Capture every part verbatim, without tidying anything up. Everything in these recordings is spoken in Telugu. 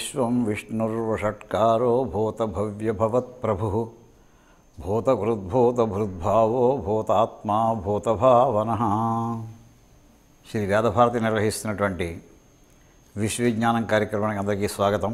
విశ్వం విష్ణుర్వషట్కారో భూతభవ్యభవత్ప్రభుః భూతకృద్భూతభృద్భావో భూతాత్మా భూతభావనః. శ్రీ వేదభారతి నిర్వహిస్తున్నటువంటి విశ్వవిజ్ఞానం కార్యక్రమానికి అందరికీ స్వాగతం.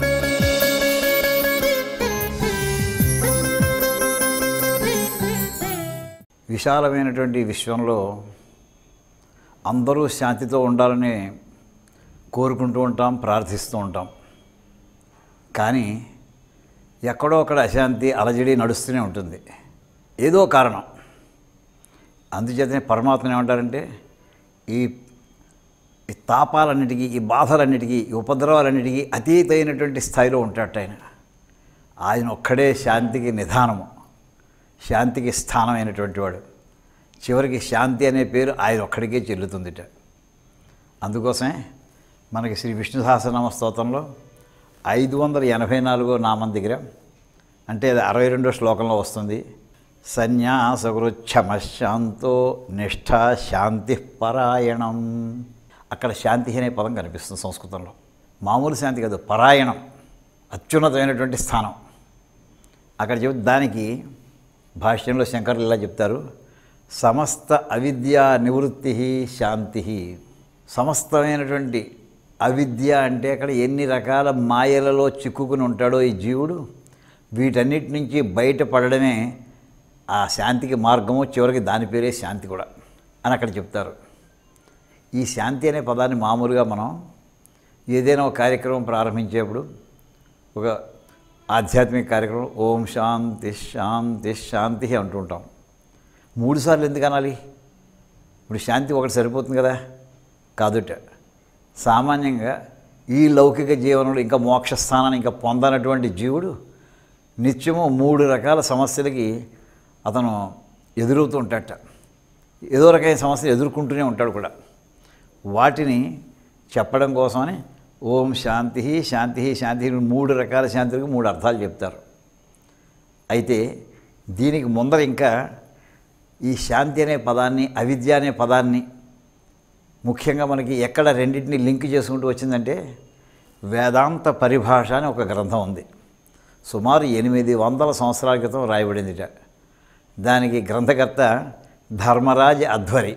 విశాలమైనటువంటి విశ్వంలో అందరూ శాంతితో ఉండాలని కోరుకుంటూ ఉంటాం, ప్రార్థిస్తూ ఉంటాం. కానీ ఎక్కడో అక్కడ అశాంతి అలజడి నడుస్తూనే ఉంటుంది, ఏదో కారణం. అందుచేతనే పరమాత్మని ఏమంటారంటే ఈ ఈ తాపాలన్నిటికీ, ఈ బాధలన్నిటికీ, ఈ ఉపద్రవాలన్నిటికీ అతీతమైనటువంటి స్థాయిలో ఉంటాడట ఆయన. ఆయన ఒక్కడే శాంతికి నిధానము, శాంతికి స్థానమైనటువంటి వాడు. చివరికి శాంతి అనే పేరు ఆయన ఒక్కడికే చెల్లుతుందిట. అందుకోసమే మనకి శ్రీ విష్ణు సహస్రనామ స్తోత్రంలో ఐదు వందల ఎనభై నాలుగో నామం దగ్గర, అంటే అది అరవై రెండో శ్లోకంలో వస్తుంది, సన్యాసగురుచ్చమశాంతో నిష్ఠా శాంతి పరాయణం. అక్కడ శాంతి అనే పదం కనిపిస్తుంది సంస్కృతంలో. మామూలు శాంతి కాదు, పరాయణం, అత్యున్నతమైనటువంటి స్థానం. అక్కడ చెబుతూ దానికి భాష్యంలో శంకరులు ఇలా చెప్తారు, సమస్త అవిద్యా నివృత్తి శాంతి. సమస్తమైనటువంటి అవిద్య అంటే అక్కడ ఎన్ని రకాల మాయలలో చిక్కుకుని ఉంటాడో ఈ జీవుడు, వీటన్నిటి నుంచి బయటపడడమే ఆ శాంతికి మార్గము. చివరికి దాని పేరే శాంతి కూడా అని అక్కడ చెప్తారు. ఈ శాంతి అనే పదాన్ని మామూలుగా మనం ఏదైనా ఒక కార్యక్రమం ప్రారంభించేప్పుడు, ఒక ఆధ్యాత్మిక కార్యక్రమం, ఓం శాంతి శాంతి శాంతి అంటుంటాం. మూడుసార్లు ఎందుకు అనాలి? ఇప్పుడు శాంతి ఒకటి సరిపోతుంది కదా? కాదుట. సామాన్యంగా ఈ లౌకిక జీవనంలో ఇంకా మోక్షస్థానాన్ని ఇంకా పొందనటువంటి జీవుడు నిత్యము మూడు రకాల సమస్యలకి అతను ఎదురవుతూ ఉంటాడట. ఏదో రకమైన సమస్యలు ఎదుర్కొంటూనే ఉంటాడు కూడా. వాటిని చెప్పడం కోసమని ఓం శాంతి శాంతి శాంతి మూడు రకాల శాంతులకు మూడు అర్థాలు చెప్తారు. అయితే దీనికి ముందర ఇంకా ఈ శాంతి అనే పదాన్ని, అవిద్య అనే పదాన్ని ముఖ్యంగా మనకి ఎక్కడ రెండింటిని లింక్ చేసుకుంటూ వచ్చిందంటే వేదాంత పరిభాష అని ఒక గ్రంథం ఉంది. సుమారు ఎనిమిది వందల సంవత్సరాల క్రితం రాయబడిందిట. దానికి గ్రంథకర్త ధర్మరాజ్ అధ్వరి,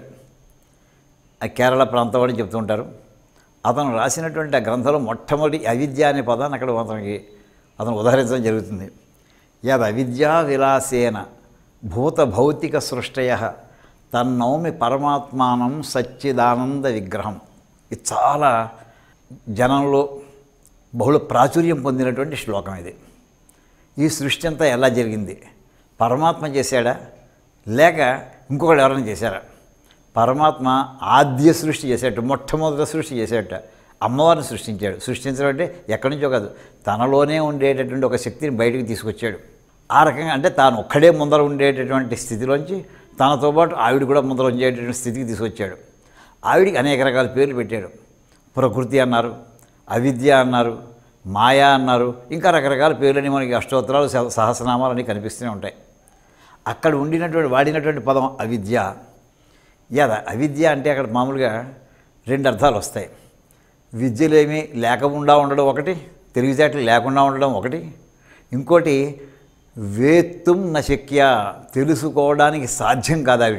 ఆ కేరళ ప్రాంతం అని చెప్తుంటారు. అతను రాసినటువంటి ఆ గ్రంథంలో మొట్టమొదటి అవిద్య అనే పదాన్ని అక్కడ అతనికి అతను ఉదహరించడం జరుగుతుంది. యద్ అవిద్యా విలాసేన భూత భౌతిక సృష్టయ తన్నౌమి పరమాత్మానం సచ్చిదానంద విగ్రహం. ఇది చాలా జనంలో బహుళ ప్రాచుర్యం పొందినటువంటి శ్లోకం ఇది. ఈ సృష్టి అంతా ఎలా జరిగింది? పరమాత్మ చేశాడా లేక ఇంకొకటి ఎవరైనా చేశారా? పరమాత్మ ఆద్య సృష్టి చేసేట, మొట్టమొదటి సృష్టి చేసేట, అమ్మవారిని సృష్టించాడు. సృష్టించడం అంటే ఎక్కడి నుంచో కాదు, తనలోనే ఉండేటటువంటి ఒక శక్తిని బయటికి తీసుకొచ్చాడు. ఆ రకంగా అంటే తాను ఒక్కడే ముందర ఉండేటటువంటి స్థితిలోంచి తనతో పాటు ఆవిడ కూడా ముందర ఉండేటటువంటి స్థితికి తీసుకొచ్చాడు. ఆవిడికి అనేక రకాల పేర్లు పెట్టాడు. ప్రకృతి అన్నారు, అవిద్య అన్నారు, మాయా అన్నారు, ఇంకా రకరకాల పేర్లని మనకి అష్టోత్తరాలు సహస్రనామాలు అన్నీ కనిపిస్తూనే ఉంటాయి. అక్కడ ఉండినటువంటి వాడినటువంటి పదం అవిద్య. యద అవిద్య అంటే అక్కడ మామూలుగా రెండు అర్థాలు వస్తాయి. విద్యలేమీ లేకుండా ఉండడం ఒకటి, తెలివితేటలు లేకుండా ఉండడం ఒకటి, ఇంకోటి వేత్తుం నశక్య, తెలుసుకోవడానికి సాధ్యం కాదు ఆవిడ.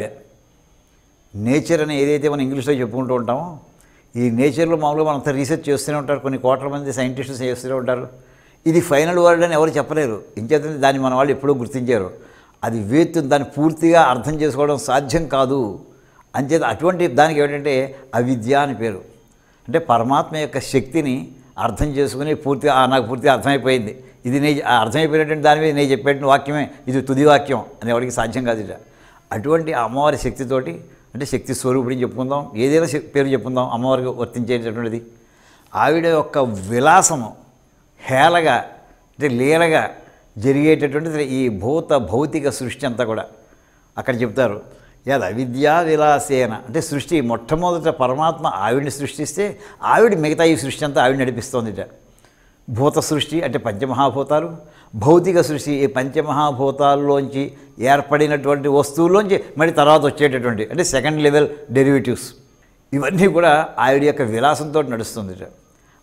నేచర్ అని ఏదైతే మనం ఇంగ్లీష్లో చెప్పుకుంటూ ఉంటామో, ఈ నేచర్లో మామూలుగా మనంతా రీసెర్చ్ చేస్తూనే ఉంటారు, కొన్ని కోట్ల మంది సైంటిస్టులు చేస్తూనే ఉంటారు. ఇది ఫైనల్ వర్డ్ అని ఎవరు చెప్పలేరు, ఇంకేతంటే దాన్ని మన వాళ్ళు ఎప్పుడూ గుర్తించారు. అది వేత్తు, దాన్ని పూర్తిగా అర్థం చేసుకోవడం సాధ్యం కాదు. అంచేత అటువంటి దానికి ఏమిటంటే అవిద్య అని పేరు. అంటే పరమాత్మ యొక్క శక్తిని అర్థం చేసుకుని పూర్తిగా నాకు పూర్తిగా అర్థమైపోయింది, ఇది నే అర్థమైపోయినటువంటి దాని మీద నేను చెప్పేటువంటి వాక్యమే ఇది తుది వాక్యం అని ఎవరికి సాధ్యం కాదు. ఇట అటువంటి అమ్మవారి శక్తితోటి, అంటే శక్తి స్వరూపుడిని చెప్పుకుందాం, ఏదైనా పేరు చెప్పుకుందాం, అమ్మవారికి వర్తించేటటువంటిది. ఆవిడ యొక్క విలాసము హేళగా, అంటే లీలగా జరిగేటటువంటిది ఈ భూత భౌతిక సృష్టి అంతా కూడా. అక్కడ చెప్తారు యద్ అవిద్యా విలాసేన, అంటే సృష్టి మొట్టమొదట పరమాత్మ ఆవిడిని సృష్టిస్తే ఆవిడ మిగతా ఈ సృష్టి అంతా ఆవిడ నడిపిస్తోందిట. భూత సృష్టి అంటే పంచమహాభూతాలు, భౌతిక సృష్టి ఈ పంచమహాభూతాల్లోంచి ఏర్పడినటువంటి వస్తువుల్లోంచి మరి తర్వాత వచ్చేటటువంటి అంటే సెకండ్ లెవెల్ డెరివేటివ్స్, ఇవన్నీ కూడా ఆవిడ యొక్క విలాసంతో నడుస్తుంది.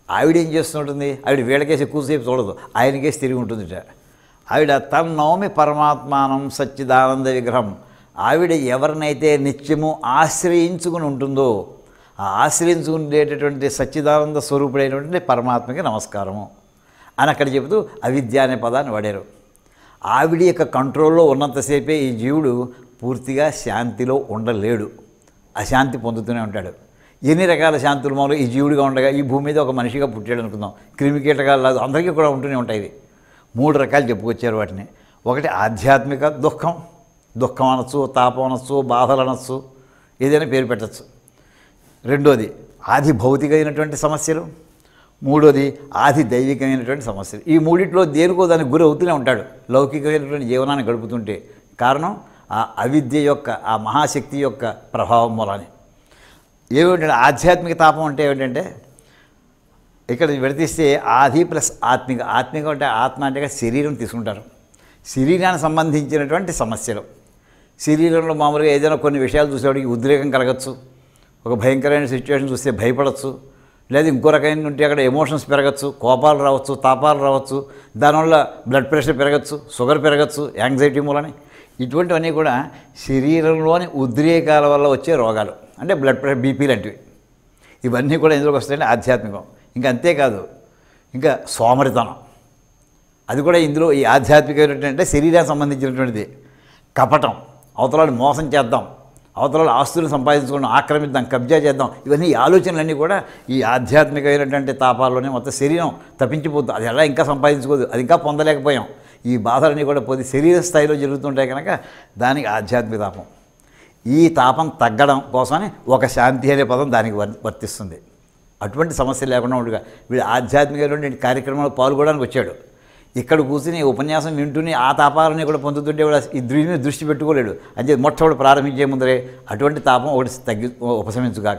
ఆవిడ ఏం చేస్తుంటుంది, ఆవిడ వీళ్ళకేసి ఎక్కువసేపు చూడదు, ఆయనకేసి తిరిగి ఉంటుందిట. ఆవిడ తన్నౌమి పరమాత్మానం సచ్చిదానంద విగ్రహం. ఆవిడ ఎవరినైతే నిత్యము ఆశ్రయించుకుని ఉంటుందో ఆ ఆశ్రయించుకునేటటువంటి సచ్చిదానంద స్వరూపుడైనటువంటి పరమాత్మకి నమస్కారము అని అక్కడ చెబుతూ అవిద్య అనే పదాన్ని వాడారు. ఆవిడ యొక్క కంట్రోల్లో ఉన్నంతసేపే ఈ జీవుడు పూర్తిగా శాంతిలో ఉండలేడు, అశాంతి పొందుతూనే ఉంటాడు. ఎన్ని రకాల శాంతులు మామూలుగా ఈ జీవుడిగా ఉండగా ఈ భూమి మీద ఒక మనిషిగా పుట్టాడు అనుకుందాం, క్రిమికీటకాలు లేదు, అందరికీ కూడా ఉంటూనే ఉంటాయి. ఇవి మూడు రకాలు చెప్పుకొచ్చారు వాటిని. ఒకటి ఆధ్యాత్మిక దుఃఖం, దుఃఖం అనొచ్చు, తాపం అనొచ్చు, బాధలు అనొచ్చు, ఏదైనా పేరు పెట్టచ్చు. రెండోది ఆది భౌతికమైనటువంటి సమస్యలు, మూడోది ఆది దైవికమైనటువంటి సమస్యలు. ఈ మూడిట్లో దేనికో దానికి గురి అవుతూనే ఉంటాడు లౌకికమైనటువంటి జీవనాన్ని గడుపుతుంటే. కారణం ఆ అవిద్య యొక్క, ఆ మహాశక్తి యొక్క ప్రభావం మూలాన్ని. ఏమిటంటే ఆధ్యాత్మిక తాపం అంటే ఏమిటంటే, ఇక్కడ విడతీస్తే ఆది ప్లస్ ఆత్మిక. ఆత్మిక అంటే ఆత్మ అంటే శరీరం తీసుకుంటారు. శరీరానికి సంబంధించినటువంటి సమస్యలు, శరీరంలో మామూలుగా ఏదైనా కొన్ని విషయాలు చూసేవాడికి ఉద్రేకం కలగచ్చు, ఒక భయంకరమైన సిచ్యువేషన్ చూస్తే భయపడవచ్చు, లేదా ఇంకో రకమైన ఉంటే అక్కడ ఎమోషన్స్ పెరగచ్చు, కోపాలు రావచ్చు, తాపాలు రావచ్చు, దానివల్ల బ్లడ్ ప్రెషర్ పెరగచ్చు, షుగర్ పెరగచ్చు, యాంగ్జైటీ మూలని. ఇటువంటివన్నీ కూడా శరీరంలోని ఉద్రేకాల వల్ల వచ్చే రోగాలు, అంటే బ్లడ్ ప్రెషర్, బీపీ లాంటివి. ఇవన్నీ కూడా ఎందులోకి వస్తాయంటే ఆధ్యాత్మికం. ఇంకా అంతేకాదు, ఇంకా సోమరితనం, అది కూడా ఇందులో ఈ ఆధ్యాత్మికమైనటువంటి శరీరానికి సంబంధించినటువంటిది. కపటం, అవతలాలు మోసం చేద్దాం, అవతలాలు ఆస్తులను సంపాదించుకోవడం, ఆక్రమిద్దాం, కబ్జా చేద్దాం, ఇవన్నీ ఈ ఆలోచనలన్నీ కూడా ఈ ఆధ్యాత్మికమైనటువంటి తాపాల్లోనే మొత్తం శరీరం తప్పించిపోతుంది. అది ఎలా ఇంకా సంపాదించుకోదు, అది ఇంకా పొందలేకపోయాం. ఈ బాధలన్నీ కూడా పోతే శరీర స్థాయిలో జరుగుతుంటాయి కనుక దానికి ఆధ్యాత్మిక తాపం. ఈ తాపం తగ్గడం కోసమని ఒక శాంతి అనే పదం దానికి వర్తిస్తుంది. అటువంటి సమస్య లేకుండా ఉండగా వీడు ఆధ్యాత్మికమైనటువంటి కార్యక్రమంలో పాల్గొనడానికి వచ్చాడు. ఇక్కడ కూర్చుని ఉపన్యాసం వింటూనే ఆ తాపాలని కూడా పొందుతుంటే కూడా ఈ దృష్టి దృష్టి పెట్టుకోలేడు. అంటే మొట్టమొదటి ప్రారంభించే ముందరే అటువంటి తాపం ఒకటి తగ్గి ఉపశమించుగాక.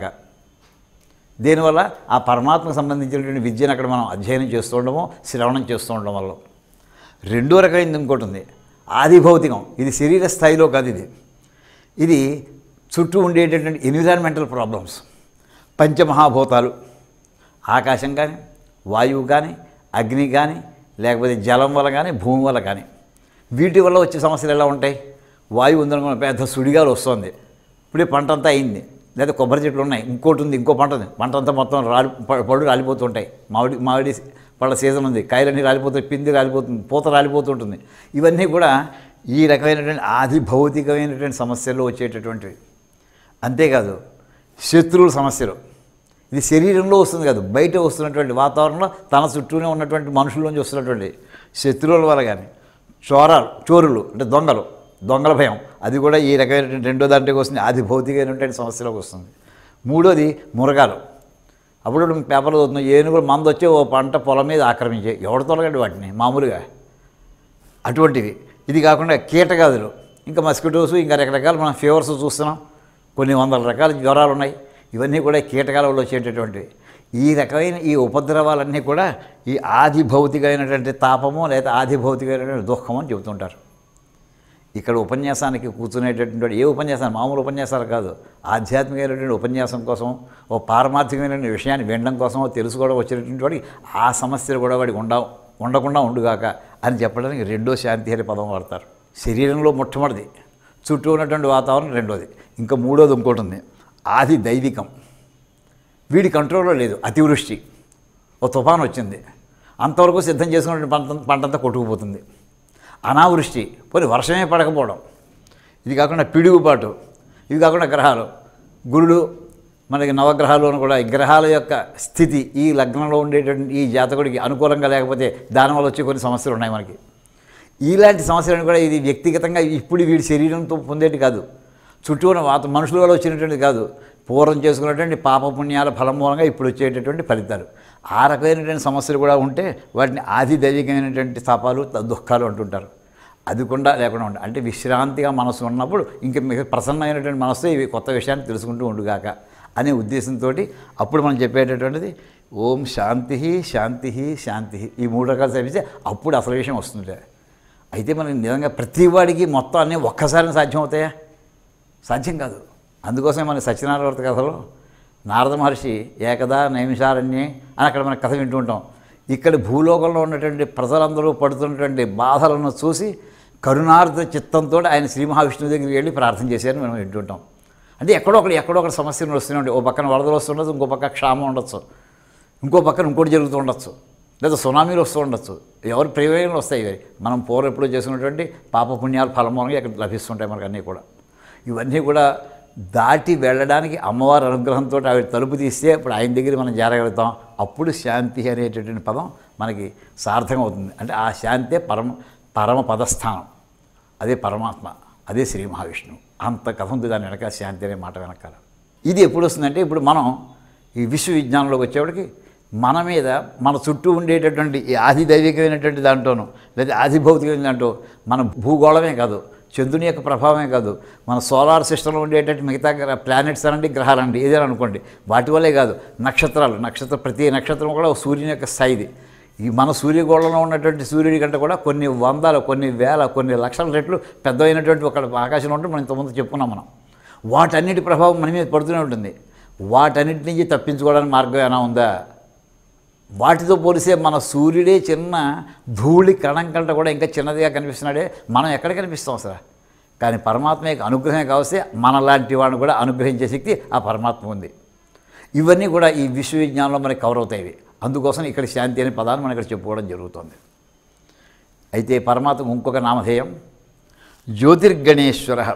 దీనివల్ల ఆ పరమాత్మకు సంబంధించినటువంటి విద్యను అక్కడ మనం అధ్యయనం చేస్తూ ఉండమో, శ్రవణం చేస్తూ ఉండడం వల్ల. రెండో రకమైనది ఇంకోటి ఉంది, ఆది భౌతికం. ఇది శరీర స్థాయిలో కాదు, ఇది ఇది చుట్టూ ఉండేటటువంటి ఎన్విరాన్మెంటల్ ప్రాబ్లమ్స్. పంచమహాభూతాలు, ఆకాశం కానీ, వాయువు కానీ, అగ్ని కానీ, లేకపోతే జలం వల్ల కానీ, భూమి వల్ల కానీ, వీటి వల్ల వచ్చే సమస్యలు ఎలా ఉంటాయి? వాయువు ఉందనుకున్న పెద్ద సుడిగాలు వస్తుంది, ఇప్పుడే పంట అంతా అయింది, లేదా కొబ్బరి చెట్లు ఉన్నాయి, ఇంకోటి ఉంది, ఇంకో పంట ఉంది, పంట అంతా మొత్తం రాలి పళ్ళు రాలిపోతుంటాయి. మామిడి మామిడి పళ్ళ సీజన్ ఉంది, కాయలన్నీ రాలిపోతాయి, పిండి రాలిపోతుంది, పూత రాలిపోతుంటుంది. ఇవన్నీ కూడా ఈ రకమైనటువంటి ఆది భౌతికమైనటువంటి సమస్యల్లో వచ్చేటటువంటివి. అంతేకాదు శత్రువుల సమస్యలు, ఇది శరీరంలో వస్తుంది కాదు, బయట వస్తున్నటువంటి వాతావరణంలో తన చుట్టూనే ఉన్నటువంటి మనుషుల్లోంచి వస్తున్నటువంటి శత్రువుల వల్ల కానీ, చోరాలు చోరులు అంటే దొంగలు, దొంగల భయం, అది కూడా ఈ రకమైనటువంటి రెండో దాంట్లోకి వస్తుంది, ఆది భౌతికమైనటువంటి సమస్యలోకి వస్తుంది. మూడోది మురగాలు. అప్పుడు పేపర్లో అవుతుంది, ఏనుగులు మందు వచ్చి ఓ పంట పొలం మీద ఆక్రమించే, ఎవడు తొలగండి వాటిని మామూలుగా అటువంటివి. ఇది కాకుండా కీటకాదులు, ఇంకా మస్కిటోస్, ఇంకా రకరకాల మనం ఫీవర్స్ చూస్తున్నాం, కొన్ని వందల రకాల జ్వరాలు ఉన్నాయి. ఇవన్నీ కూడా కీటకాల వల్ల వచ్చేటటువంటివి. ఈ రకమైన ఈ ఉపద్రవాలన్నీ కూడా ఈ ఆది భౌతికమైనటువంటి తాపము లేదా ఆది భౌతికమైనటువంటి దుఃఖము అని చెబుతుంటారు. ఇక్కడ ఉపన్యాసానికి కూర్చునేటటువంటి ఏ ఉపన్యాసం, మామూలు ఉపన్యాసాలు కాదు, ఆధ్యాత్మికమైనటువంటి ఉపన్యాసం కోసం, ఓ పారమార్థికమైనటువంటి విషయాన్ని వినడం కోసం తెలుసుకోవడం వచ్చినటువంటి వాడికి ఆ సమస్యలు కూడా వాడికి ఉండ ఉండకుండా ఉండుగాక అని చెప్పడానికి రెండో శాంతి అనే పదం వాడతారు. శరీరంలో మొట్టమొదటిది, చుట్టూ ఉన్నటువంటి వాతావరణం రెండోది, ఇంకా మూడోది ఇంకోటి ఉంది, ఆది దైవికం. వీడి కంట్రోల్లో లేదు. అతివృష్టి, ఓ తుఫాను వచ్చింది, అంతవరకు సిద్ధం చేసుకున్న పంట పంటంతా కొట్టుకుపోతుంది. అనావృష్టి, పోనీ వర్షమే పడకపోవడం. ఇది కాకుండా పిడుగుపాటు, ఇవి కాకుండా గ్రహాలు, గురుడు మనకి నవగ్రహాలను కూడా ఈ గ్రహాల యొక్క స్థితి ఈ లగ్నంలో ఉండేటువంటి ఈ జాతకుడికి అనుకూలంగా లేకపోతే దానివల్ల వచ్చే కొన్ని సమస్యలు ఉన్నాయి మనకి. ఇలాంటి సమస్యలను కూడా ఇది వ్యక్తిగతంగా ఇప్పుడు వీడి శరీరంతో పొందేటి కాదు, చుట్టూ ఉన్న వాత మనుషుల వల్ల వచ్చినటువంటి కాదు, పూర్వం చేసుకున్నటువంటి పాపపుణ్యాల ఫలం మూలంగా ఇప్పుడు వచ్చేటటువంటి ఫలితాలు. ఆ రకమైనటువంటి సమస్యలు కూడా ఉంటే వాటిని ఆది దైవికమైనటువంటి తాపాలు దుఃఖాలు అంటుంటారు. అది కూడా లేకుండా ఉండాలి. అంటే విశ్రాంతిగా మనసు ఉన్నప్పుడు ఇంక మీకు ప్రసన్నమైనటువంటి మనసు ఇవి కొత్త విషయాన్ని తెలుసుకుంటూ ఉండుగాక అనే ఉద్దేశంతో అప్పుడు మనం చెప్పేటటువంటిది ఓం శాంతి శాంతి శాంతి, ఈ మూడు రకాలు చదివితే అప్పుడు అసలు విషయం వస్తుంది. అయితే మనకి నిజంగా ప్రతివాడికి మొత్తం అన్నీ ఒక్కసారి సాధ్యం అవుతాయా? సాధ్యం కాదు. అందుకోసమే మన సత్యనారాయణ వ్రత కథలో నారద మహర్షి ఏకదా నైమిషారణ్యే అని అక్కడ మన కథ వింటూ ఉంటాం. ఇక్కడ భూలోకంలో ఉన్నటువంటి ప్రజలందరూ పడుతున్నటువంటి బాధలను చూసి కరుణార్థ చిత్తంతో ఆయన శ్రీ మహావిష్ణువు దగ్గరికి వెళ్ళి ప్రార్థన చేశారని మనం వింటుంటాం. అంటే ఎక్కడో ఒకటి ఎక్కడో ఒకటి సమస్యలు వస్తూనే ఉంటాయి. ఓ పక్కన వరదలు వస్తుండొచ్చు, ఇంకో పక్క క్షామం ఉండొచ్చు, ఇంకో పక్కన ఇంకోటి జరుగుతూ ఉండొచ్చు, లేదా సునామీలు వస్తూ ఉండొచ్చు. ఎవరు ప్రేమలు వస్తాయి. ఇవి మనం పూర్వం ఎప్పుడు చేసుకున్నటువంటి పాపపుణ్యాలు ఫలమూలంగా ఇక్కడ లభిస్తుంటాయి మనకు అన్నీ కూడా. ఇవన్నీ కూడా దాటి వెళ్ళడానికి అమ్మవారి అనుగ్రహంతో ఆవిడ తలుపు తీస్తే ఇప్పుడు ఆయన దగ్గర మనం చేరగలుగుతాం. అప్పుడు శాంతి అనేటటువంటి పదం మనకి సార్థకం అవుతుంది. అంటే ఆ శాంతే పరమ పరమ పదస్థానం, అదే పరమాత్మ, అదే శ్రీ మహావిష్ణువు. అంత కథ ఉంది దాని వెనక, శాంతి అనే మాట వెనకాల. ఇది ఎప్పుడు వస్తుందంటే ఇప్పుడు మనం ఈ విశ్వ విజ్ఞానంలోకి వచ్చేప్పటికి మన మీద మన చుట్టూ ఉండేటటువంటి ఈ ఆదిదైవికమైనటువంటి దాంట్లోనూ లేదా ఆదిభౌతికమైన దాంట్లో మన భూగోళమే కాదు, చంద్రుని యొక్క ప్రభావమే కాదు, మన సోలార్ సిస్టంలో ఉండేటట్టు మిగతా ప్లానెట్స్ అనండి, గ్రహాలండి, ఏదైనా అనుకోండి, వాటి వల్లే కాదు, నక్షత్రాలు నక్షత్ర ప్రతి నక్షత్రం కూడా సూర్యుని యొక్క స్థాయిది. ఈ మన సూర్యగోళంలో ఉన్నటువంటి సూర్యుడి కంటే కూడా కొన్ని వందల కొన్ని వేల కొన్ని లక్షల రెట్లు పెద్దమైనటువంటి ఒక ఆకాశంలో ఉంటే మనం ఇంతకుముందు చెప్పుకున్నాం. మనం వాటన్నిటి ప్రభావం మన మీద పడుతూనే ఉంటుంది. వాటన్నిటి నుంచి తప్పించుకోవడానికి మార్గం ఏమైనా ఉందా? వాటితో పోలిస్తే మన సూర్యుడే చిన్న ధూళి కణం కంటే కూడా ఇంకా చిన్నదిగా కనిపిస్తున్నాడే. మనం ఎక్కడ కనిపిస్తాం అసలు? కానీ పరమాత్మ యొక్క అనుగ్రహం కావస్తే మనలాంటి వాడిని కూడా అనుగ్రహించే శక్తి ఆ పరమాత్మ ఉంది. ఇవన్నీ కూడా ఈ విశ్వవిజ్ఞానంలో మనకి కవర్ అవుతాయి. అందుకోసం ఇక్కడ శాంతి అనే పదాన్ని మనం ఇక్కడ చెప్పుకోవడం జరుగుతుంది. అయితే పరమాత్మకు ఇంకొక నామధేయం జ్యోతిర్గణేశ్వర.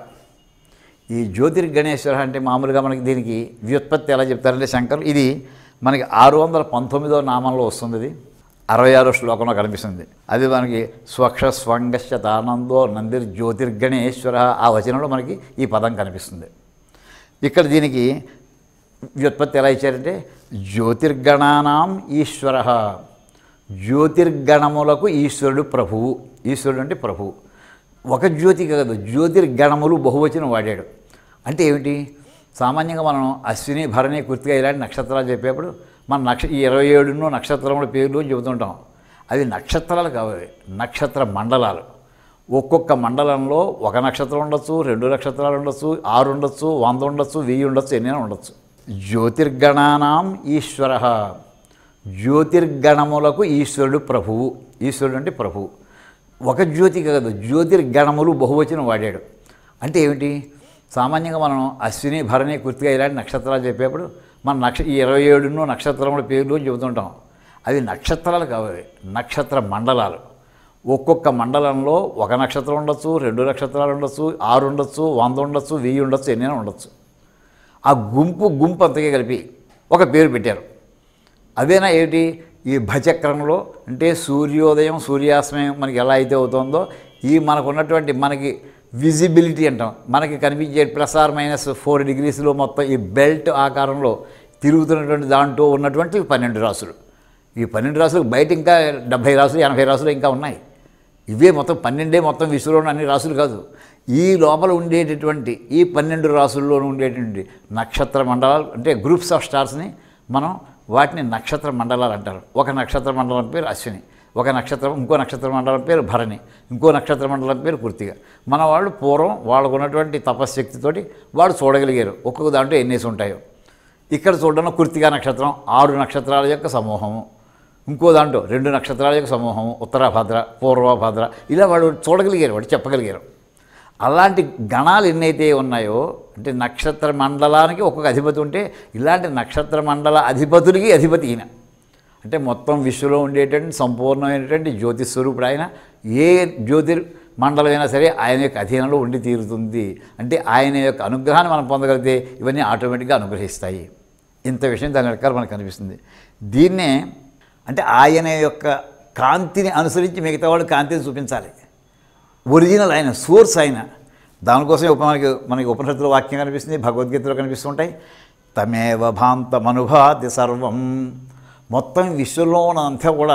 ఈ జ్యోతిర్గణేశ్వర అంటే మామూలుగా మనకి దీనికి వ్యుత్పత్తి ఎలా చెప్తారంటే శంకర్, ఇది మనకి ఆరు వందల పంతొమ్మిదో నామంలో వస్తుంది. ఇది అరవై ఆరో శ్లోకంలో కనిపిస్తుంది. అది మనకి స్వక్ష స్వంగశ్చతానందో నందిర్ జ్యోతిర్గణేశ్వర, ఆ వచనంలో మనకి ఈ పదం కనిపిస్తుంది. ఇక్కడ దీనికి వ్యుత్పత్తి ఎలా ఇచ్చారంటే జ్యోతిర్గణానాం ఈశ్వర, జ్యోతిర్గణములకు ఈశ్వరుడు ప్రభువు. ఈశ్వరుడు అంటే ప్రభువు. ఒక జ్యోతి కాదు, జ్యోతిర్గణములు బహువచనం వాడాడు. అంటే ఏమిటి? సామాన్యంగా మనం అశ్విని భరణి కృతిక ఇలాంటి నక్షత్రాలు చెప్పేప్పుడు మన నక్ష ఈ ఇరవై ఏడున్నో నక్షత్రముల పేర్లు అని చెబుతుంటాం. అవి నక్షత్రాలు కావాలి, నక్షత్ర మండలాలు. ఒక్కొక్క మండలంలో ఒక నక్షత్రం ఉండొచ్చు, రెండు నక్షత్రాలు ఉండొచ్చు, ఆరు ఉండొచ్చు, వంద ఉండొచ్చు, వెయ్యి ఉండొచ్చు, ఎన్నైనా ఉండొచ్చు. జ్యోతిర్గణానాం ఈశ్వర, జ్యోతిర్గణములకు ఈశ్వరుడు ప్రభువు. ఈశ్వరుడు అంటే ప్రభువు. ఒక జ్యోతి కాదు, జ్యోతిర్గణములు బహువచనం వాడాడు. అంటే ఏమిటి? సామాన్యంగా మనం అశ్విని భరణి కృతిక ఇలాంటి నక్షత్రాలు చెప్పేప్పుడు మన నక్ష ఈ ఇరవై ఏడున్నో నక్షత్రముల పేర్లు అని చెబుతుంటాం. అవి నక్షత్రాలు కావాలి, నక్షత్ర మండలాలు. ఒక్కొక్క మండలంలో ఒక నక్షత్రం ఉండొచ్చు, రెండు నక్షత్రాలు ఉండొచ్చు, ఆరు ఉండొచ్చు, వంద ఉండొచ్చు, వెయ్యి ఉండొచ్చు, ఎన్నైనా ఉండొచ్చు. ఆ గుంపు గుంపు అంతకే కలిపి ఒక పేరు పెట్టారు. అదేనా ఏమిటి? ఈ భచక్రంలో అంటే సూర్యోదయం సూర్యాస్తమయం మనకి ఎలా అయితే అవుతుందో, ఈ మనకు ఉన్నటువంటి మనకి విజిబిలిటీ అంటాం, మనకి కనిపించే ప్లస్ ఆర్ మైనస్ ఫోర్ డిగ్రీస్లో మొత్తం ఈ బెల్ట్ ఆకారంలో తిరుగుతున్నటువంటి దాంట్లో ఉన్నటువంటి పన్నెండు రాసులు. ఈ పన్నెండు రాసులు బయట ఇంకా డెబ్భై రాసులు ఎనభై రాసులు ఇంకా ఉన్నాయి. ఇవే మొత్తం పన్నెండే మొత్తం విశ్వలో అన్ని రాసులు కాదు. ఈ లోపల ఉండేటటువంటి ఈ పన్నెండు రాసుల్లో ఉండేటువంటి నక్షత్ర మండలాలు అంటే గ్రూప్స్ ఆఫ్ స్టార్స్ని మనం వాటిని నక్షత్ర మండలాలు అంటారు. ఒక నక్షత్ర మండలం పేరు అశ్విని, ఒక నక్షత్రం ఇంకో నక్షత్ర మండలం పేరు భరణి, ఇంకో నక్షత్ర మండలం పేరు కృతిక. మన వాళ్ళు పూర్వం వాళ్ళకు ఉన్నటువంటి తపశ్శక్తితోటి వాళ్ళు చూడగలిగారు ఒక్కొక్క దాంట్లో ఎన్నేసి ఉంటాయో. ఇక్కడ చూడడం కృతిక నక్షత్రం ఆరు నక్షత్రాల యొక్క సమూహము, ఇంకో దాంట్లో రెండు నక్షత్రాల యొక్క సమూహము ఉత్తరాభద్ర పూర్వభద్ర, ఇలా వాళ్ళు చూడగలిగారు, వాడు చెప్పగలిగారు. అలాంటి గణాలు ఎన్నైతే ఉన్నాయో అంటే నక్షత్ర మండలానికి ఒక్కొక్క అధిపతి ఉంటే ఇలాంటి నక్షత్ర మండల అధిపతులకి అధిపతి ఈయన. అంటే మొత్తం విశ్వలో ఉండేటువంటి సంపూర్ణమైనటువంటి జ్యోతిస్వరూపుడు ఆయన. ఏ జ్యోతిర్ మండలమైనా సరే ఆయన యొక్క అధీనంలో ఉండి తీరుతుంది. అంటే ఆయన యొక్క అనుగ్రహాన్ని మనం పొందగలిగితే ఇవన్నీ ఆటోమేటిక్గా అనుగ్రహిస్తాయి. ఇంత విషయం దాని వెనకాల మనకు కనిపిస్తుంది. దీన్నే అంటే ఆయన యొక్క కాంతిని అనుసరించి మిగతా వాళ్ళు కాంతిని చూపించాలి. ఒరిజినల్ ఆయన, సోర్స్ ఆయన. దానికోసం ఉప మనకి మనకి ఉపనిషత్తుల వాక్యం కనిపిస్తుంది, భగవద్గీతలో కనిపిస్తుంటాయి. తమేవ భాంతమనుభాతి సర్వం. మొత్తం విశ్వంలో ఉన్నదంతా కూడా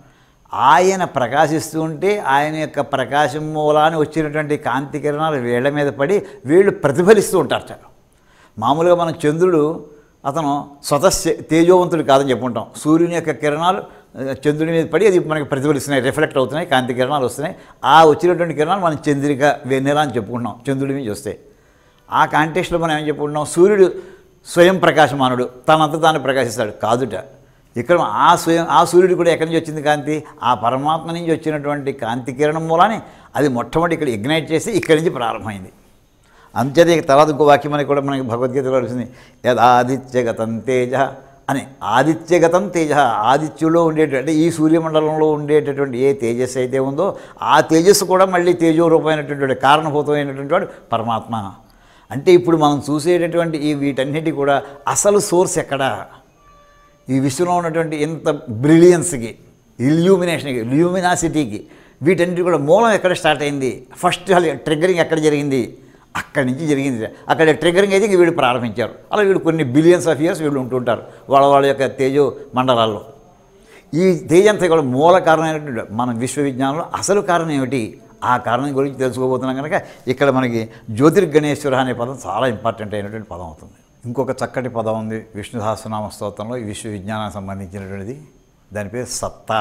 ఆయన ప్రకాశిస్తూ ఉంటే ఆయన యొక్క ప్రకాశం మూలాన్ని వచ్చినటువంటి కాంతి కిరణాలు వీళ్ళ మీద పడి వీళ్ళు ప్రతిఫలిస్తూ ఉంటారట. మామూలుగా మనం చంద్రుడు అతను స్వతః తేజోవంతుడు కాదని చెప్పుకుంటాం. సూర్యుని యొక్క కిరణాలు చంద్రుని మీద పడి అది మనకి ప్రతిఫలిస్తున్నాయి, రిఫ్లెక్ట్ అవుతున్నాయి, కాంతి కిరణాలు వస్తున్నాయి. ఆ వచ్చినటువంటి కిరణాలు మనం చంద్రిక వెన్నెల అని చెప్పుకుంటున్నాం చంద్రుడి మీద వస్తే. ఆ కాంటెక్స్ట్లో మనం ఏం చెప్పుకుంటున్నాం? సూర్యుడు స్వయం ప్రకాశమానుడు, తనంత తాను ప్రకాశిస్తాడు కాదుట. ఇక్కడ ఆ స్వయం ఆ సూర్యుడు కూడా ఎక్కడి నుంచి వచ్చింది కాంతి? ఆ పరమాత్మ నుంచి వచ్చినటువంటి కాంతి కిరణం మూలానే అది మొట్టమొదటి ఇక్కడ ఇగ్నైట్ చేసి ఇక్కడి నుంచి ప్రారంభమైంది. అంతేదే తర్వాత ఇంకో వాక్యం మనకి కూడా మనకి భగవద్గీతలో వచ్చింది, యదాదిత్యగతం తేజ అని. ఆదిత్యగతం తేజ, ఆదిత్యులో ఉండేటువంటి అంటే ఈ సూర్యమండలంలో ఉండేటటువంటి ఏ తేజస్సు అయితే ఉందో ఆ తేజస్సు కూడా మళ్ళీ తేజో రూపమైనటువంటి కారణభూతమైనటువంటి వాడు పరమాత్మ. అంటే ఇప్పుడు మనం చూసేటటువంటి ఈ వీటన్నిటి కూడా అసలు సోర్స్ ఎక్కడ? ఈ విశ్వంలో ఉన్నటువంటి ఇంత బ్రిలియన్స్కి, ఇల్యూమినేషన్కి, ల్యూమినాసిటీకి వీటన్నిటి కూడా మూలం ఎక్కడ స్టార్ట్ అయింది? ఫస్ట్ ట్రిగ్గరింగ్ ఎక్కడ జరిగింది? అక్కడి నుంచి జరిగింది. అక్కడ ట్రిగ్గరింగ్ అయితే వీళ్ళు ప్రారంభించారు. అలా వీళ్ళు కొన్ని బిలియన్స్ ఆఫ్ ఇయర్స్ వీళ్ళు ఉంటుంటారు వాళ్ళ వాళ్ళ యొక్క తేజో మండలాల్లో. ఈ తేజంతా కూడా మూల కారణమైనటువంటి మన విశ్వవిజ్ఞానంలో అసలు కారణం ఏమిటి? ఆ కారణం గురించి తెలుసుకోబోతున్నాం కనుక ఇక్కడ మనకి జ్యోతిర్గణేశ్వర అనే పదం చాలా ఇంపార్టెంట్ అయినటువంటి పదం అవుతుంది. ఇంకొక చక్కటి పదం ఉంది విష్ణు సహస్రనామ స్తోత్రంలో ఈ విశ్వవిజ్ఞానానికి సంబంధించినటువంటిది. దాని పేరు సత్తా.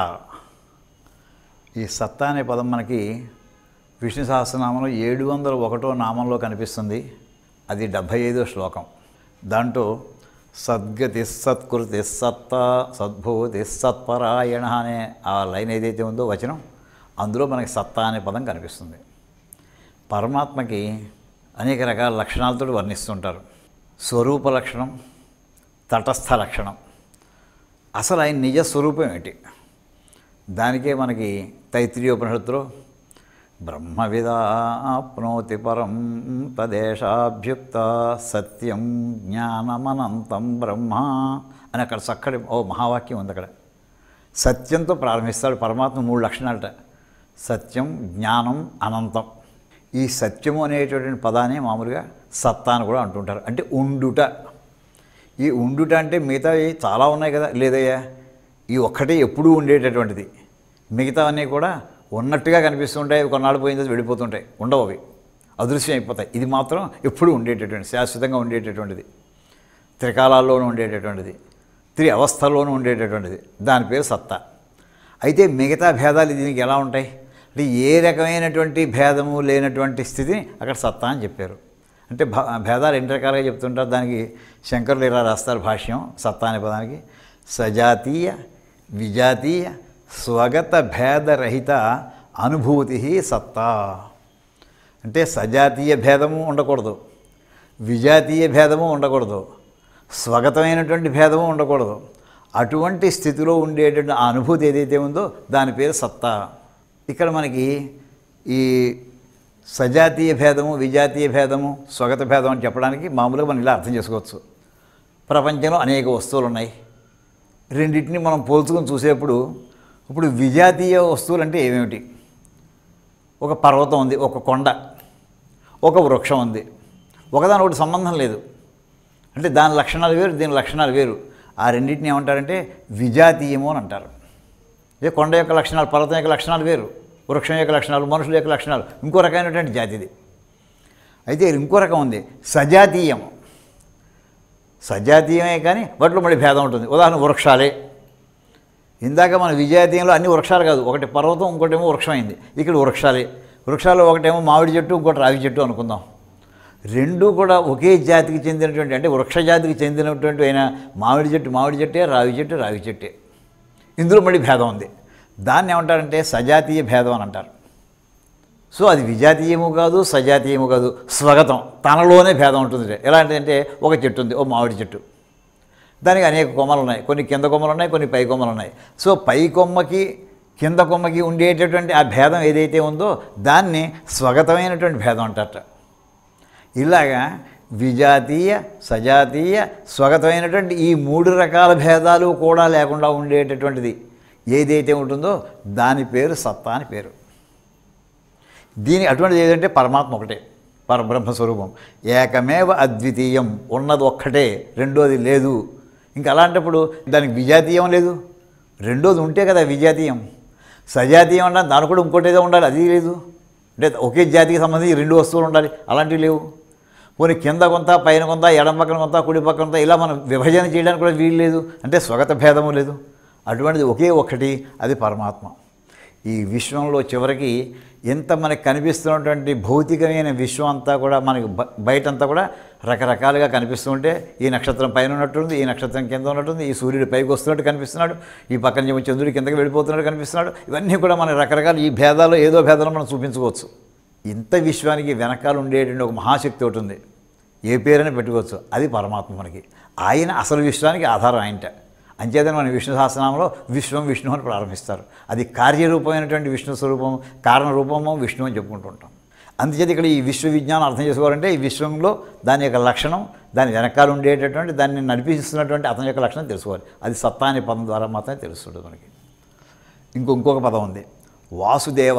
ఈ సత్తా అనే పదం మనకి విష్ణు సహస్రనామంలో ఏడు వందల ఒకటో నామంలో కనిపిస్తుంది. అది డెబ్భై ఐదో శ్లోకం. దాంట్లో సద్గతి సత్కృతి సత్తా సద్భూతి సత్పరాయణ అనే ఆ లైన్ ఏదైతే ఉందో వచనం, అందులో మనకి సత్తా అనే పదం కనిపిస్తుంది. పరమాత్మకి అనేక రకాల లక్షణాలతో వర్ణిస్తుంటారు. స్వరూప లక్షణం, తటస్థ లక్షణం. అసలు ఆయన నిజ స్వరూపం ఏంటి? దానికే మనకి తైత్రీయోపనిషత్తులో బ్రహ్మవిదాప్నోతి పరం తదేశాభ్యుక్త సత్యం జ్ఞానమనంతం బ్రహ్మ అని అక్కడ చక్కటి ఓ మహావాక్యం ఉంది. అక్కడ సత్యంతో ప్రారంభిస్తాడు పరమాత్మ. మూడు లక్షణాలట: సత్యం, జ్ఞానం, అనంతం. ఈ సత్యము అనేటటువంటి పదాన్ని మామూలుగా సత్తా అని కూడా అంటుంటారు. అంటే ఉండుట. ఈ ఉండుట అంటే మిగతావి చాలా ఉన్నాయి కదా, లేదయ్యా ఈ ఒక్కటే ఎప్పుడూ ఉండేటటువంటిది. మిగతావన్నీ కూడా ఉన్నట్టుగా కనిపిస్తుంటాయి, కొన్నాళ్ళు పోయిన తర్వాత వెళ్ళిపోతుంటాయి, ఉండవు, అవి అదృశ్యం అయిపోతాయి. ఇది మాత్రం ఎప్పుడూ ఉండేటటువంటి, శాశ్వతంగా ఉండేటటువంటిది, త్రికాలాల్లోనూ ఉండేటటువంటిది, త్రి అవస్థల్లోనూ ఉండేటటువంటిది. దాని పేరు సత్తా. అయితే మిగతా భేదాలు దీనికి ఎలా ఉంటాయి అంటే ఏ రకమైనటువంటి భేదము లేనటువంటి స్థితిని అక్కడ సత్తా అని చెప్పారు. అంటే భేదాలు ఎన్ని రకాలుగా చెప్తుంటారు. దానికి శంకరులు ఇలా రాస్తారు భాష్యం సత్తా అనే పదానికి: సజాతీయ విజాతీయ స్వగత భేదరహిత అనుభూతి సత్తా. అంటే సజాతీయ భేదము ఉండకూడదు, విజాతీయ భేదము ఉండకూడదు, స్వగతమైనటువంటి భేదము ఉండకూడదు. అటువంటి స్థితిలో ఉండేటువంటి ఆ అనుభూతి ఏదైతే ఉందో దాని పేరు సత్తా. ఇక్కడ మనకి ఈ సజాతీయ భేదము, విజాతీయ భేదము, స్వగత భేదం అని చెప్పడానికి మామూలుగా మనం ఇలా అర్థం చేసుకోవచ్చు. ప్రపంచంలో అనేక వస్తువులు ఉన్నాయి. రెండింటిని మనం పోల్చుకొని చూసేప్పుడు ఇప్పుడు విజాతీయ వస్తువులు అంటే ఏమేమిటి? ఒక పర్వతం ఉంది, ఒక కొండ, ఒక వృక్షం ఉంది. ఒకదాని ఒకటి సంబంధం లేదు. అంటే దాని లక్షణాలు వేరు, దీని లక్షణాలు వేరు. ఆ రెండింటిని ఏమంటారంటే విజాతీయము అని అంటారు. ఏ కొండ యొక్క లక్షణాలు, పర్వతం యొక్క లక్షణాలు వేరు, వృక్షం యొక్క లక్షణాలు, మనుషుల యొక్క లక్షణాలు ఇంకో రకమైనటువంటి జాతిది. అయితే ఇంకో రకం ఉంది సజాతీయం. సజాతీయమే కానీ వాటిలో మళ్ళీ భేదం ఉంటుంది. ఉదాహరణ వృక్షాలే. ఇందాక మన విజాతీయంలో అన్ని వృక్షాలు కాదు, ఒకటి పర్వతం, ఇంకోటేమో వృక్షం అయింది. ఇక్కడ వృక్షాలే. వృక్షాలు ఒకటేమో మామిడి చెట్టు, ఇంకోటి రావి చెట్టు అనుకుందాం. రెండు కూడా ఒకే జాతికి చెందినటువంటి, అంటే వృక్ష జాతికి చెందినటువంటి అయినా మామిడి చెట్టు మామిడి చెట్టే, రావి చెట్టు రావి చెట్టే. ఇందులో మళ్ళీ భేదం ఉంది. దాన్ని ఏమంటారంటే సజాతీయ భేదం అని అంటారు. సో అది విజాతీయము కాదు, సజాతీయము కాదు, స్వగతం. తనలోనే భేదం ఉంటుంది. ఎలాంటిదంటే ఒక చెట్టు ఉంది, ఓ మామిడి చెట్టు, దానికి అనేక కొమ్మలు ఉన్నాయి. కొన్ని కింద కొమ్మలు ఉన్నాయి, కొన్ని పై కొమ్మలు ఉన్నాయి. సో పై కొమ్మకి కింద కొమ్మకి ఉండేటటువంటి ఆ భేదం ఏదైతే ఉందో దాన్ని స్వగతమైనటువంటి భేదం అంటారట. ఇలాగా విజాతీయ, సజాతీయ, స్వగతమైనటువంటి ఈ మూడు రకాల భేదాలు కూడా లేకుండా ఉండేటటువంటిది ఏదైతే ఉంటుందో దాని పేరు సత్తా అని పేరు. దీని అటువంటిది ఏదంటే పరమాత్మ ఒకటే, పరబ్రహ్మస్వరూపం. ఏకమేవ అద్వితీయం, ఉన్నది ఒక్కటే, రెండోది లేదు. ఇంకా అలాంటప్పుడు దానికి విజాతీయం లేదు, రెండోది ఉంటే కదా విజాతీయం. సజాతీయం అంటే దాని కూడా ఇంకోటి ఏదో ఉండాలి, అది లేదు. అంటే ఒకే జాతికి సంబంధించి రెండు వస్తువులు ఉండాలి, అలాంటివి లేవు. పోనీ కింద కొంత, పైన కొంత, ఎడం పక్కన కొంత, కుడి పక్కన కొంత, ఇలా మనం విభజన చేయడానికి కూడా వీలు లేదు. అంటే స్వగత భేదము లేదు. అటువంటిది ఒకే ఒక్కటి, అది పరమాత్మ. ఈ విశ్వంలో చివరికి ఎంత మనకి కనిపిస్తున్నటువంటి భౌతికమైన విశ్వం అంతా కూడా మనకి బయటంతా కూడా రకరకాలుగా కనిపిస్తుంటే ఈ నక్షత్రం పైన ఉన్నట్టుంది, ఈ నక్షత్రం కింద ఉన్నట్టుంది, ఈ సూర్యుడు పైకి వస్తున్నట్టు కనిపిస్తున్నాడు, ఈ పక్కన నుంచి చంద్రుడి కిందకి వెళ్ళిపోతున్నట్టు కనిపిస్తున్నాడు. ఇవన్నీ కూడా మనకి రకరకాల ఈ భేదాలు ఏదో భేదాలు మనం చూపించుకోవచ్చు. ఇంత విశ్వానికి వెనకాల ఉండేటువంటి ఒక మహాశక్తి ఒకటి ఉంది, ఏ పేరైనా పెట్టుకోవచ్చు, అది పరమాత్మ. మనకి ఆయన అసలు విశ్వానికి ఆధారం ఆయనట. అంచేతనే మన విష్ణు సహస్రనామంలో విశ్వం విష్ణు అని ప్రారంభిస్తారు. అది కార్యరూపమైనటువంటి విష్ణు స్వరూపం, కారణ రూపము విష్ణు అని చెప్పుకుంటూ ఉంటాం. అందుచేత ఇక్కడ ఈ విశ్వ విజ్ఞానం అర్థం చేసుకోవాలంటే ఈ విశ్వంలో దాని యొక్క లక్షణం, దాని వెనకాల ఉండేటటువంటి దాన్ని నడిపిస్తున్నటువంటి అతని యొక్క లక్షణం తెలుసుకోవాలి. అది సత్తా అనే పదం ద్వారా మాత్రమే తెలుస్తుంది మనకి. ఇంకో ఇంకొక పదం ఉంది, వాసుదేవ.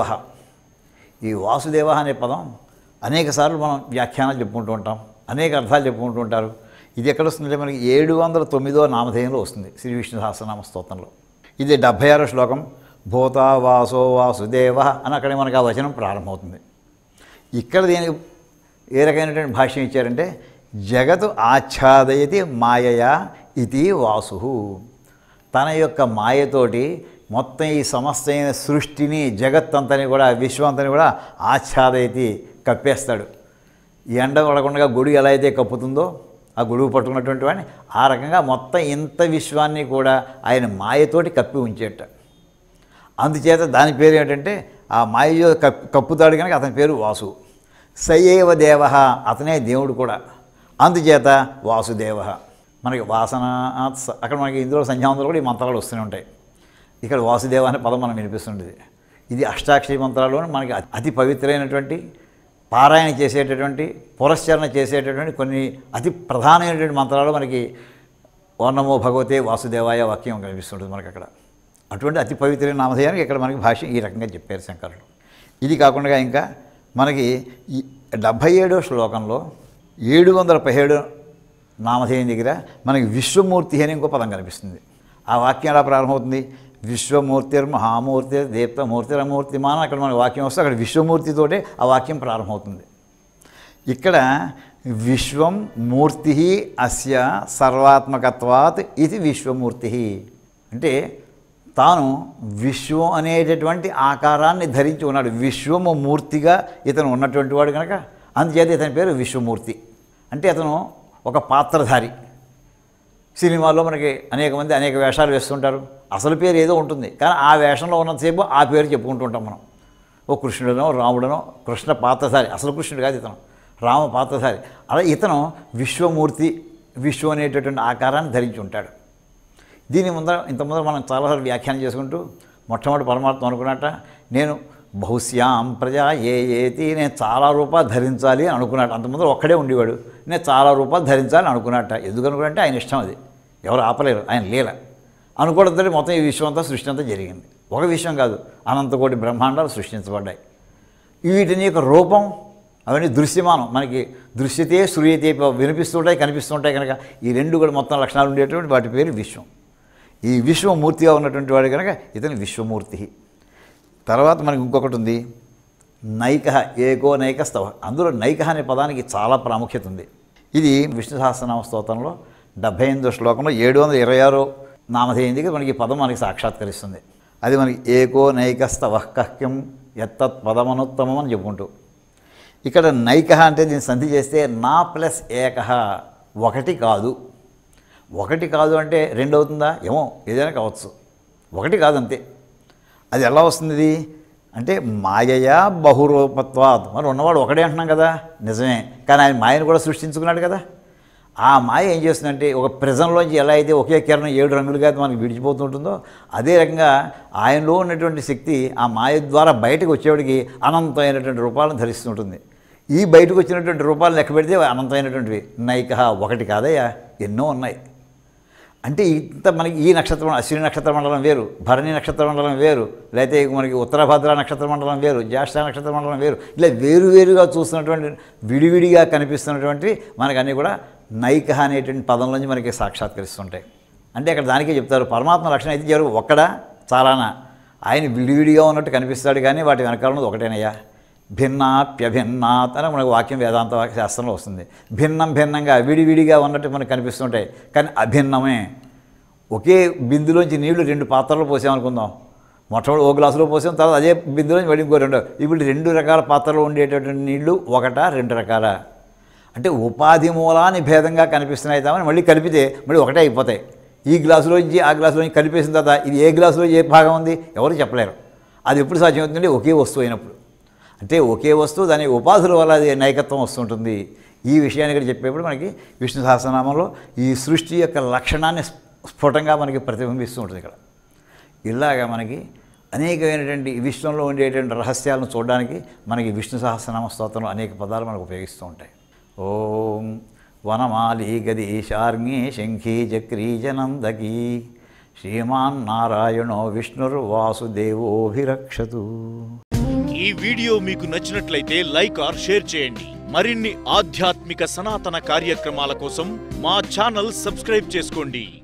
ఈ వాసుదేవ అనే పదం అనేక సార్లు మనం వ్యాఖ్యానాలు చెప్పుకుంటూ ఉంటాం, అనేక అర్థాలు చెప్పుకుంటూ ఉంటారు. ఇది ఎక్కడ వస్తుందంటే మనకి ఏడు వందల తొమ్మిదో నామధేయంలో వస్తుంది శ్రీ విష్ణు సహస్రనామ స్తోత్రంలో. ఇది డెబ్భై ఆరో శ్లోకం, భూత వాసో వాసుదేవ అని అక్కడే మనకు ఆ వచనం ప్రారంభమవుతుంది. ఇక్కడ దీనికి ఏ రకమైనటువంటి భాష్యం ఇచ్చారంటే, జగత్ ఆచ్ఛాదయతి మాయయా ఇది వాసు. తన యొక్క మాయతోటి మొత్తం ఈ సమస్తమైన సృష్టిని, జగత్తంతని కూడా, విశ్వంతని కూడా ఆచ్ఛాదయతి కప్పేస్తాడు. ఈ ఎండ పడకుండా గొడుగు ఎలా అయితే కప్పుతుందో ఆ గొడుగు పట్టుకున్నటువంటి వాడిని, ఆ రకంగా మొత్తం ఇంత విశ్వాన్ని కూడా ఆయన మాయతోటి కప్పి ఉంచేట. అందుచేత దాని పేరు ఏంటంటే, ఆ మాయ కప్పు కప్పుతాడు కనుక అతని పేరు వాసు. సయేవ దేవ, అతనే దేవుడు కూడా, అందుచేత వాసుదేవ. మనకి వాసన అక్కడ మనకి ఇందులో సంధ్యావంతులు కూడా ఈ మంత్రాలు వస్తూనే ఉంటాయి. ఇక్కడ వాసుదేవ అనే పదం మనం వినిపిస్తుంటుంది. ఇది అష్టాక్షరి మంత్రాల్లోనే మనకి అతి పవిత్రమైనటువంటి, పారాయణ చేసేటటువంటి, పురస్చరణ చేసేటటువంటి కొన్ని అతి ప్రధానమైనటువంటి మంత్రాలు మనకి ఓర్ణమో భగవతే వాసుదేవాయ వాక్యం కనిపిస్తుంటుంది మనకి అక్కడ. అటువంటి అతి పవిత్రమైన నామధేయానికి ఇక్కడ మనకి భాష్యం ఈ రకంగా చెప్పారు శంకరులు. ఇది కాకుండా ఇంకా మనకి ఈ డెబ్భై ఏడో శ్లోకంలో ఏడు వందల పదిహేడు నామధేయం దగ్గర మనకి విశ్వమూర్తి అని ఇంకో పదం కనిపిస్తుంది. ఆ వాక్యం ఎలా ప్రారంభమవుతుంది, విశ్వమూర్తిర్ మహామూర్తి దీప్తమూర్తిరమూర్తిమాన్. అక్కడ మనకి వాక్యం వస్తే అక్కడ విశ్వమూర్తితోటే ఆ వాక్యం ప్రారంభమవుతుంది. ఇక్కడ విశ్వం మూర్తి అస్య సర్వాత్మకత్వాత్ ఇది విశ్వమూర్తి. అంటే తాను విశ్వం అనేటటువంటి ఆకారాన్ని ధరించి ఉన్నాడు. విశ్వము మూర్తిగా ఇతను ఉన్నటువంటి వాడు కనుక అందుచేత ఇతని పేరు విశ్వమూర్తి. అంటే అతను ఒక పాత్రధారి. సినిమాల్లో మనకి అనేక మంది అనేక వేషాలు వేస్తుంటారు. అసలు పేరు ఏదో ఉంటుంది, కానీ ఆ వేషంలో ఉన్నంతసేపు ఆ పేరు చెప్పుకుంటూ ఉంటాం మనం. ఓ కృష్ణుడనో రాముడనో, కృష్ణ పాత్రధారి, అసలు కృష్ణుడు కాదు ఇతను, రామ పాత్రధారి. అలా ఇతను విశ్వమూర్తి, విశ్వం అనేటటువంటి ఆకారాన్ని ధరించి ఉంటాడు. దీని ముందర ఇంత ముందర మనం చాలాసార్లు వ్యాఖ్యానం చేసుకుంటూ మొట్టమొదటి పరమాత్మ అనుకున్నట్ట, నేను బహుశ్యాం ప్రజా ఏ ఏతి, నేను చాలా రూపాలు ధరించాలి అని అనుకున్నట్టు. అంతకుముందు ఒక్కడే ఉండేవాడు, నేను చాలా రూపాలు ధరించాలని అనుకున్నట్ట. ఎందుకు అనుకున్నట్టే ఆయన ఇష్టం, అది ఎవరు ఆపలేరు, ఆయన లీల. అనుకోవడంతో మొత్తం ఈ విశ్వం అంతా సృష్టి అంతా జరిగింది. ఒక విషయం కాదు, అనంతకోటి బ్రహ్మాండాలు సృష్టించబడ్డాయి. వీటిని యొక్క రూపం అవన్నీ దృశ్యమానం, మనకి దృశ్యతే శ్రూయతే వినిపిస్తుంటాయి, కనిపిస్తుంటాయి కనుక ఈ రెండు కూడా మొత్తం లక్షణాలు ఉండేటువంటి వాటి పేరు విశ్వం. ఈ విశ్వమూర్తిగా ఉన్నటువంటి వాడు కనుక ఇతను విశ్వమూర్తి. తర్వాత మనకి ఇంకొకటి ఉంది, నైక, ఏకో నైకస్తవ. అందులో నైక అనే పదానికి చాలా ప్రాముఖ్యత ఉంది. ఇది విష్ణు సహస్రనామ స్తోత్రంలో డెబ్భై ఎనిమిదో శ్లోకంలో ఏడు వందల ఇరవై ఆరో నామధేయం దగ్గర మనకి పదం మనకి సాక్షాత్కరిస్తుంది. అది మనకి ఏకో నైకస్తవ కహ్యం ఎత్తత్ పదమనుత్తమం అని చెప్పుకుంటూ, ఇక్కడ నైక అంటే దీన్ని సంధి చేస్తే నా ప్లస్ ఏక, ఒకటి కాదు. ఒకటి కాదు అంటే రెండు అవుతుందా? ఏమో, ఏదైనా కావచ్చు, ఒకటి కాదు అంతే. అది ఎలా వస్తుంది ఇది అంటే, మాయయా బహురూపత్వాత్. మరి ఉన్నవాడు ఒకడే అంటున్నాం కదా, నిజమే, కానీ ఆయన మాయను కూడా సృష్టించుకున్నాడు కదా. ఆ మాయ ఏం చేస్తుందంటే, ఒక ప్రిజంలోంచి ఎలా అయితే ఒకే కిరణం ఏడు రంగులుగా మనకి విడిచిపోతుంటుందో, అదే రకంగా ఆయనలో ఉన్నటువంటి శక్తి ఆ మాయ ద్వారా బయటకు వచ్చేవాడికి అనంతమైనటువంటి రూపాలను ధరిస్తుంటుంది. ఈ బయటకు వచ్చినటువంటి రూపాలను లెక్క పెడితే అనంతమైనటువంటివి. నైక, ఒకటి కాదయ్యా, ఎన్నో ఉన్నాయి. అంటే ఇంత మనకి ఈ నక్షత్రం, అశ్విని నక్షత్ర మండలం వేరు, భరణి నక్షత్ర మండలం వేరు, లేకపోతే మనకి ఉత్తరభద్ర నక్షత్ర మండలం వేరు, జ్యేష్ఠ నక్షత్ర మండలం వేరు, ఇలా వేరువేరుగా చూస్తున్నటువంటి, విడివిడిగా కనిపిస్తున్నటువంటి మనకు అన్నీ కూడా నైక అనేటువంటి పదంలోంచి మనకి సాక్షాత్కరిస్తుంటాయి. అంటే అక్కడ దానికే చెప్తారు, పరమాత్మ లక్షణం అయితే జరుగు ఒక్కడా చాలానా, ఆయన విడివిడిగా ఉన్నట్టు కనిపిస్తాడు, కానీ వాటి వెనకాల ఉన్నది ఒకటేనయ్యా. భిన్నాప్యభిన్నాత్ అని మనకు వాక్యం వేదాంత వాక్య శాస్త్రంలో వస్తుంది. భిన్నం భిన్నంగా విడివిడిగా ఉన్నట్టు మనకు కనిపిస్తుంటాయి, కానీ అభిన్నమే. ఒకే బిందులోంచి నీళ్లు రెండు పాత్రలు పోసామనుకుందాం, మొట్టమొదటి ఓ గ్లాసులో పోసాం, తర్వాత అదే బిందులో మళ్ళీ ఇంకో రెండు. ఇప్పుడు రెండు రకాల పాత్రలో ఉండేటటువంటి నీళ్లు ఒకటా రెండు రకాల అంటే ఉపాధి మూలాన్ని భేదంగా కనిపిస్తున్నాయి తమని మళ్ళీ కలిపితే మళ్ళీ ఒకటే అయిపోతాయి. ఈ గ్లాసులోంచి ఆ గ్లాసులోంచి కలిపేసిన తర్వాత ఇది ఏ గ్లాసులో ఏ భాగం ఉంది ఎవరు చెప్పలేరు. అది ఎప్పుడు సాధ్యమవుతుందంటే ఒకే వస్తువు అయినప్పుడు. అంటే ఒకే వస్తువు దాని ఉపాధుల వల్ల అది నైకత్వం వస్తుంటుంది. ఈ విషయాన్ని ఇక్కడ చెప్పేప్పుడు మనకి విష్ణు సహస్రనామంలో ఈ సృష్టి యొక్క లక్షణాన్ని స్ఫుటంగా మనకి ప్రతిబింబిస్తూ ఉంటుంది. ఇక్కడ ఇలాగా మనకి అనేకమైనటువంటి విశ్వంలో ఉండేటువంటి రహస్యాలను చూడడానికి మనకి విష్ణు సహస్రనామ స్తోత్రంలో అనేక పదాలు మనకు ఉపయోగిస్తూ ఉంటాయి. ఓం వనమాలి గదీశార్ంగే శంఖీ చక్రీ జనందకీ శ్రీమాన్ నారాయణో విష్ణుర్వాసుదేవోభిరక్షతు. ఈ వీడియో మీకు నచ్చినట్లయితే లైక్ ఆర్ షేర్ చేయండి. మరిన్ని ఆధ్యాత్మిక సనాతన కార్యక్రమాల కోసం మా ఛానల్ సబ్స్క్రైబ్ చేసుకోండి.